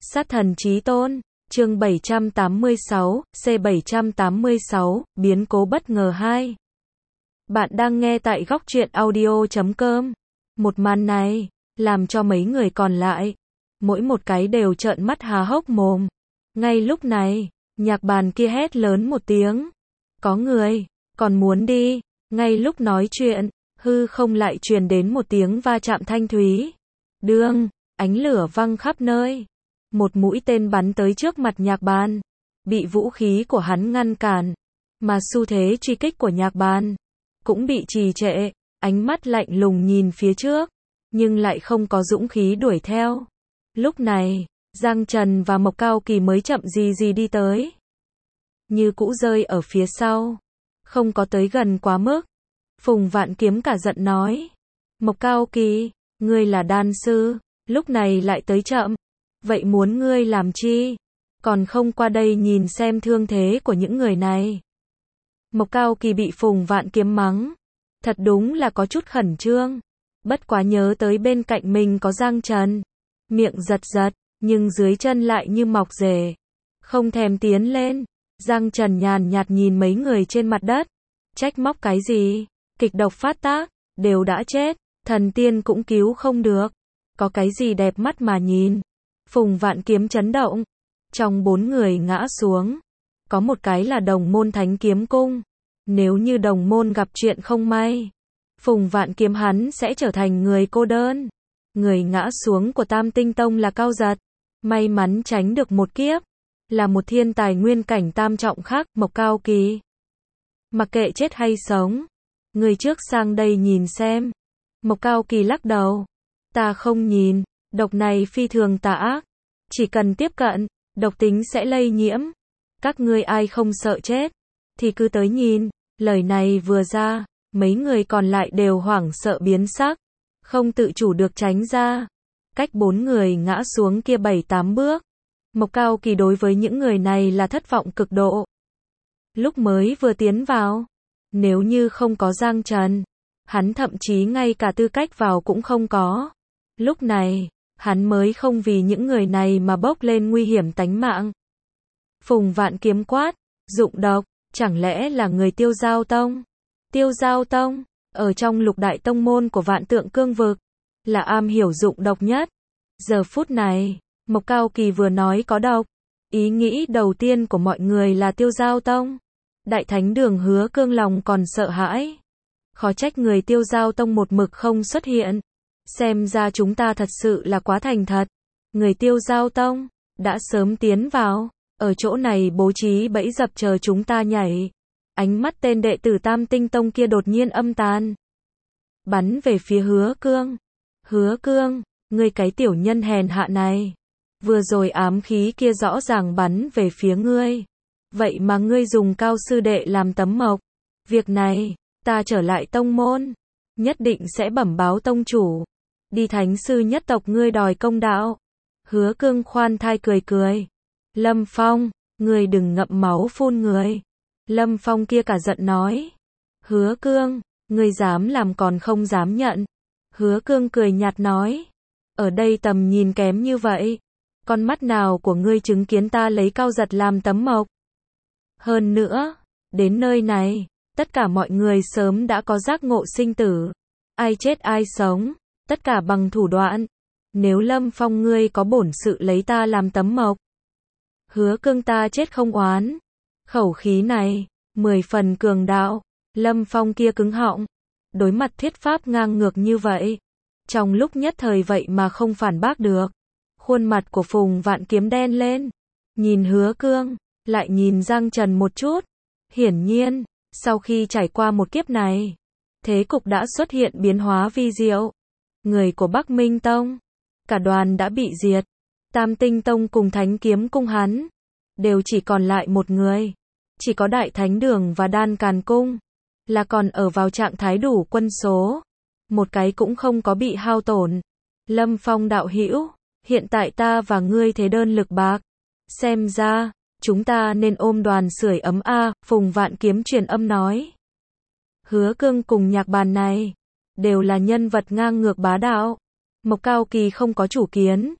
Sát thần chí tôn, chương 786, C786, biến cố bất ngờ 2. Bạn đang nghe tại góc truyện audio.com. Một màn này, làm cho mấy người còn lại, mỗi một cái đều trợn mắt há hốc mồm. Ngay lúc này, nhạc bàn kia hét lớn một tiếng. Có người, còn muốn đi. Ngay lúc nói chuyện, hư không lại truyền đến một tiếng va chạm thanh thúy. Đương, ánh lửa văng khắp nơi. Một mũi tên bắn tới trước mặt nhạc bàn, bị vũ khí của hắn ngăn cản, mà xu thế truy kích của nhạc bàn cũng bị trì trệ, ánh mắt lạnh lùng nhìn phía trước, nhưng lại không có dũng khí đuổi theo. Lúc này, Giang Trần và Mộc Cao Kỳ mới chậm gì đi tới, như cũ rơi ở phía sau, không có tới gần quá mức. Phùng Vạn Kiếm cả giận nói, Mộc Cao Kỳ, ngươi là đan sư, lúc này lại tới chậm. Vậy muốn ngươi làm chi? Còn không qua đây nhìn xem thương thế của những người này. Mộc Cao Kỳ bị Phùng Vạn Kiếm mắng. Thật đúng là có chút khẩn trương. Bất quá nhớ tới bên cạnh mình có Giang Trần. Miệng giật, nhưng dưới chân lại như mọc rễ. Không thèm tiến lên. Giang Trần nhàn nhạt nhìn mấy người trên mặt đất. Trách móc cái gì? Kịch độc phát tác, đều đã chết. Thần tiên cũng cứu không được. Có cái gì đẹp mắt mà nhìn? Phùng Vạn Kiếm chấn động. Trong 4 người ngã xuống, có một cái là đồng môn Thánh Kiếm Cung. Nếu như đồng môn gặp chuyện không may, Phùng Vạn Kiếm hắn sẽ trở thành người cô đơn. Người ngã xuống của Tam Tinh Tông là Cao Giật. May mắn tránh được một kiếp. Là một thiên tài nguyên cảnh tam trọng khác, Mộc Cao Kỳ. Mặc kệ chết hay sống, người trước sang đây nhìn xem. Mộc Cao Kỳ lắc đầu. Ta không nhìn. Độc này phi thường tà ác. Chỉ cần tiếp cận, độc tính sẽ lây nhiễm. Các ngươi ai không sợ chết, thì cứ tới nhìn. Lời này vừa ra, mấy người còn lại đều hoảng sợ biến sắc. Không tự chủ được tránh ra. Cách 4 người ngã xuống kia 7-8 bước. Mộc Cao Kỳ đối với những người này là thất vọng cực độ. Lúc mới vừa tiến vào, nếu như không có Giang Trần, hắn thậm chí ngay cả tư cách vào cũng không có. Lúc này, hắn mới không vì những người này mà bốc lên nguy hiểm tánh mạng. Phùng Vạn Kiếm quát, dụng độc, chẳng lẽ là người Tiêu Giao Tông? Tiêu Giao Tông, ở trong lục đại tông môn của Vạn Tượng Cương Vực, là am hiểu dụng độc nhất. Giờ phút này, Mộc Cao Kỳ vừa nói có độc, ý nghĩ đầu tiên của mọi người là Tiêu Giao Tông. Đại Thánh Đường Hứa Cương lòng còn sợ hãi. Khó trách người Tiêu Giao Tông một mực không xuất hiện. Xem ra chúng ta thật sự là quá thành thật. Người Tiêu Giao Tông đã sớm tiến vào, ở chỗ này bố trí bẫy dập chờ chúng ta nhảy. Ánh mắt tên đệ tử Tam Tinh Tông kia đột nhiên âm tàn, bắn về phía Hứa Cương. Hứa Cương, ngươi cái tiểu nhân hèn hạ này, vừa rồi ám khí kia rõ ràng bắn về phía ngươi. Vậy mà ngươi dùng Cao sư đệ làm tấm mộc. Việc này, ta trở lại tông môn, nhất định sẽ bẩm báo tông chủ. Đi Thánh sư nhất tộc ngươi đòi công đạo. Hứa Cương khoan thai cười. Lâm Phong, ngươi đừng ngậm máu phun người. Lâm Phong kia cả giận nói. Hứa Cương, ngươi dám làm còn không dám nhận. Hứa Cương cười nhạt nói. Ở đây tầm nhìn kém như vậy, con mắt nào của ngươi chứng kiến ta lấy Cao Giật làm tấm mộc? Hơn nữa, đến nơi này, tất cả mọi người sớm đã có giác ngộ sinh tử. Ai chết ai sống, tất cả bằng thủ đoạn. Nếu Lâm Phong ngươi có bổn sự lấy ta làm tấm mộc, Hứa Cương ta chết không oán. Khẩu khí này, 10 phần cường đạo. Lâm Phong kia cứng họng. Đối mặt thuyết pháp ngang ngược như vậy, trong lúc nhất thời vậy mà không phản bác được. Khuôn mặt của Phùng Vạn Kiếm đen lên. Nhìn Hứa Cương, lại nhìn Giang Trần một chút. Hiển nhiên, sau khi trải qua một kiếp này, thế cục đã xuất hiện biến hóa vi diệu. Người của Bắc Minh Tông, cả đoàn đã bị diệt. Tam Tinh Tông cùng Thánh Kiếm Cung hắn, đều chỉ còn lại một người. Chỉ có Đại Thánh Đường và Đan Càn Cung, là còn ở vào trạng thái đủ quân số. Một cái cũng không có bị hao tổn. Lâm Phong đạo hữu, hiện tại ta và ngươi thế đơn lực bạc. Xem ra, chúng ta nên ôm đoàn sưởi ấm a. Phùng Vạn Kiếm truyền âm nói. Hứa Cương cùng nhạc bàn này, đều là nhân vật ngang ngược bá đạo. Mộc Cao Kỳ không có chủ kiến.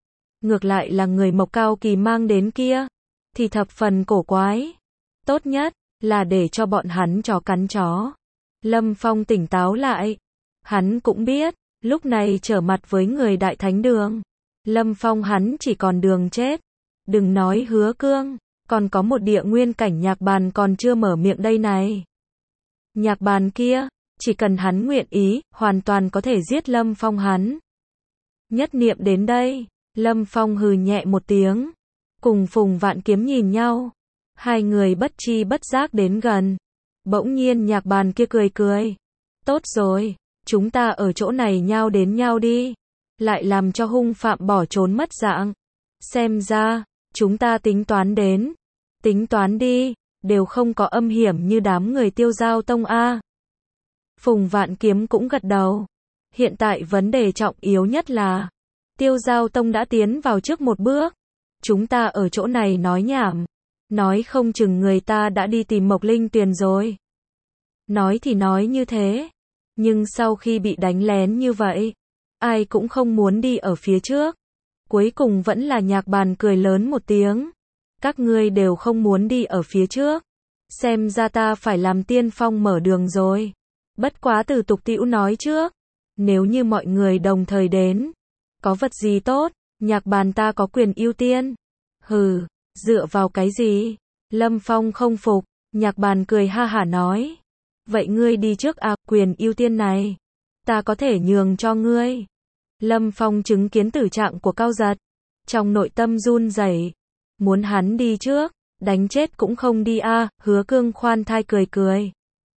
ngược lại là người Mộc Cao Kỳ mang đến kia, thì thập phần cổ quái. Tốt nhất là để cho bọn hắn chó cắn chó. Lâm Phong tỉnh táo lại. Hắn cũng biết, lúc này trở mặt với người Đại Thánh Đường, Lâm Phong hắn chỉ còn đường chết. Đừng nói Hứa Cương, còn có một địa nguyên cảnh Nhạc Bàn còn chưa mở miệng đây này. Nhạc Bàn kia, chỉ cần hắn nguyện ý, hoàn toàn có thể giết Lâm Phong hắn. Nhất niệm đến đây, Lâm Phong hừ nhẹ một tiếng, cùng Phùng Vạn Kiếm nhìn nhau. Hai người bất chi bất giác đến gần. Bỗng nhiên Nhạc Bàn kia cười cười. Tốt rồi, chúng ta ở chỗ này nhao đến nhau đi. Lại làm cho hung phạm bỏ trốn mất dạng. Xem ra, chúng ta tính toán đến. Tính toán đi, đều không có âm hiểm như đám người Tiêu Giao Tông a. Phùng Vạn Kiếm cũng gật đầu. Hiện tại vấn đề trọng yếu nhất là Tiêu Giao Tông đã tiến vào trước một bước. Chúng ta ở chỗ này nói nhảm, nói không chừng người ta đã đi tìm Mộc Linh Tuyền rồi. Nói thì nói như thế, nhưng sau khi bị đánh lén như vậy, ai cũng không muốn đi ở phía trước. Cuối cùng vẫn là Nhạc Bàn cười lớn một tiếng. Các ngươi đều không muốn đi ở phía trước. Xem ra ta phải làm tiên phong mở đường rồi. Bất quá từ tục tĩu nói trước. Nếu như mọi người đồng thời đến, có vật gì tốt, Nhạc Bàn ta có quyền ưu tiên. Hừ, dựa vào cái gì? Lâm Phong không phục, Nhạc Bàn cười ha hả nói. Vậy ngươi đi trước à, quyền ưu tiên này, ta có thể nhường cho ngươi. Lâm Phong chứng kiến tử trạng của Cao Giật, trong nội tâm run rẩy, muốn hắn đi trước, đánh chết cũng không đi a. Hứa Cương khoan thai cười cười.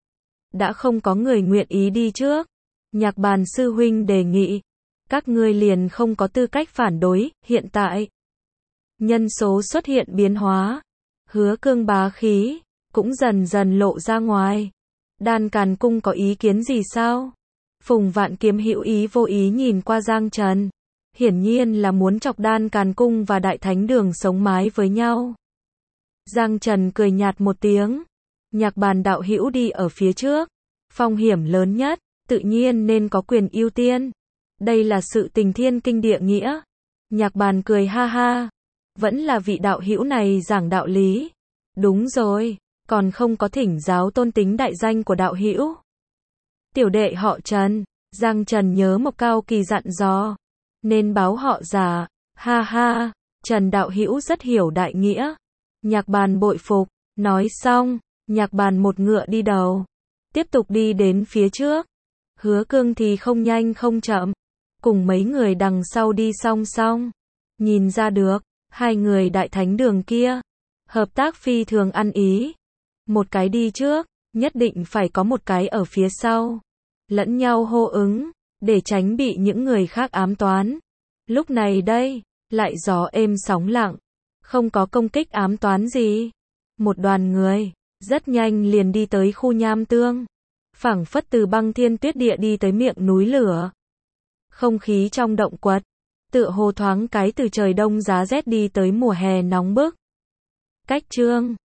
Đã không có người nguyện ý đi trước, Nhạc Bàn sư huynh đề nghị, các ngươi liền không có tư cách phản đối. Hiện tại, nhân số xuất hiện biến hóa, Hứa Cương bá khí cũng dần dần lộ ra ngoài. Đan Càn Cung có ý kiến gì sao? Phùng Vạn Kiếm hữu ý vô ý nhìn qua Giang Trần, hiển nhiên là muốn chọc Đan Càn Cung và Đại Thánh Đường sống mái với nhau. Giang Trần cười nhạt một tiếng, Nhạc Bàn đạo hữu đi ở phía trước, phong hiểm lớn nhất, tự nhiên nên có quyền ưu tiên. Đây là sự tình thiên kinh địa nghĩa. Nhạc Bàn cười ha ha, vẫn là vị đạo hữu này giảng đạo lý. Đúng rồi, còn không có thỉnh giáo tôn tính đại danh của đạo hữu. Tiểu đệ họ Trần. Giang Trần nhớ Mộc Cao Kỳ dặn dò, nên báo họ giả. Ha ha, Trần đạo hữu rất hiểu đại nghĩa. Nhạc Bàn bội phục. Nói xong, Nhạc Bàn một ngựa đi đầu, tiếp tục đi đến phía trước. Hứa Cương thì không nhanh không chậm, cùng mấy người đằng sau đi song song. Nhìn ra được, hai người Đại Thánh Đường kia, hợp tác phi thường ăn ý. Một cái đi trước, nhất định phải có một cái ở phía sau. Lẫn nhau hô ứng, để tránh bị những người khác ám toán. Lúc này đây, lại gió êm sóng lặng, không có công kích ám toán gì. Một đoàn người, rất nhanh liền đi tới khu nham tương. Phảng phất từ băng thiên tuyết địa đi tới miệng núi lửa. Không khí trong động quật, tựa hồ thoáng cái từ trời đông giá rét đi tới mùa hè nóng bức. Cách chương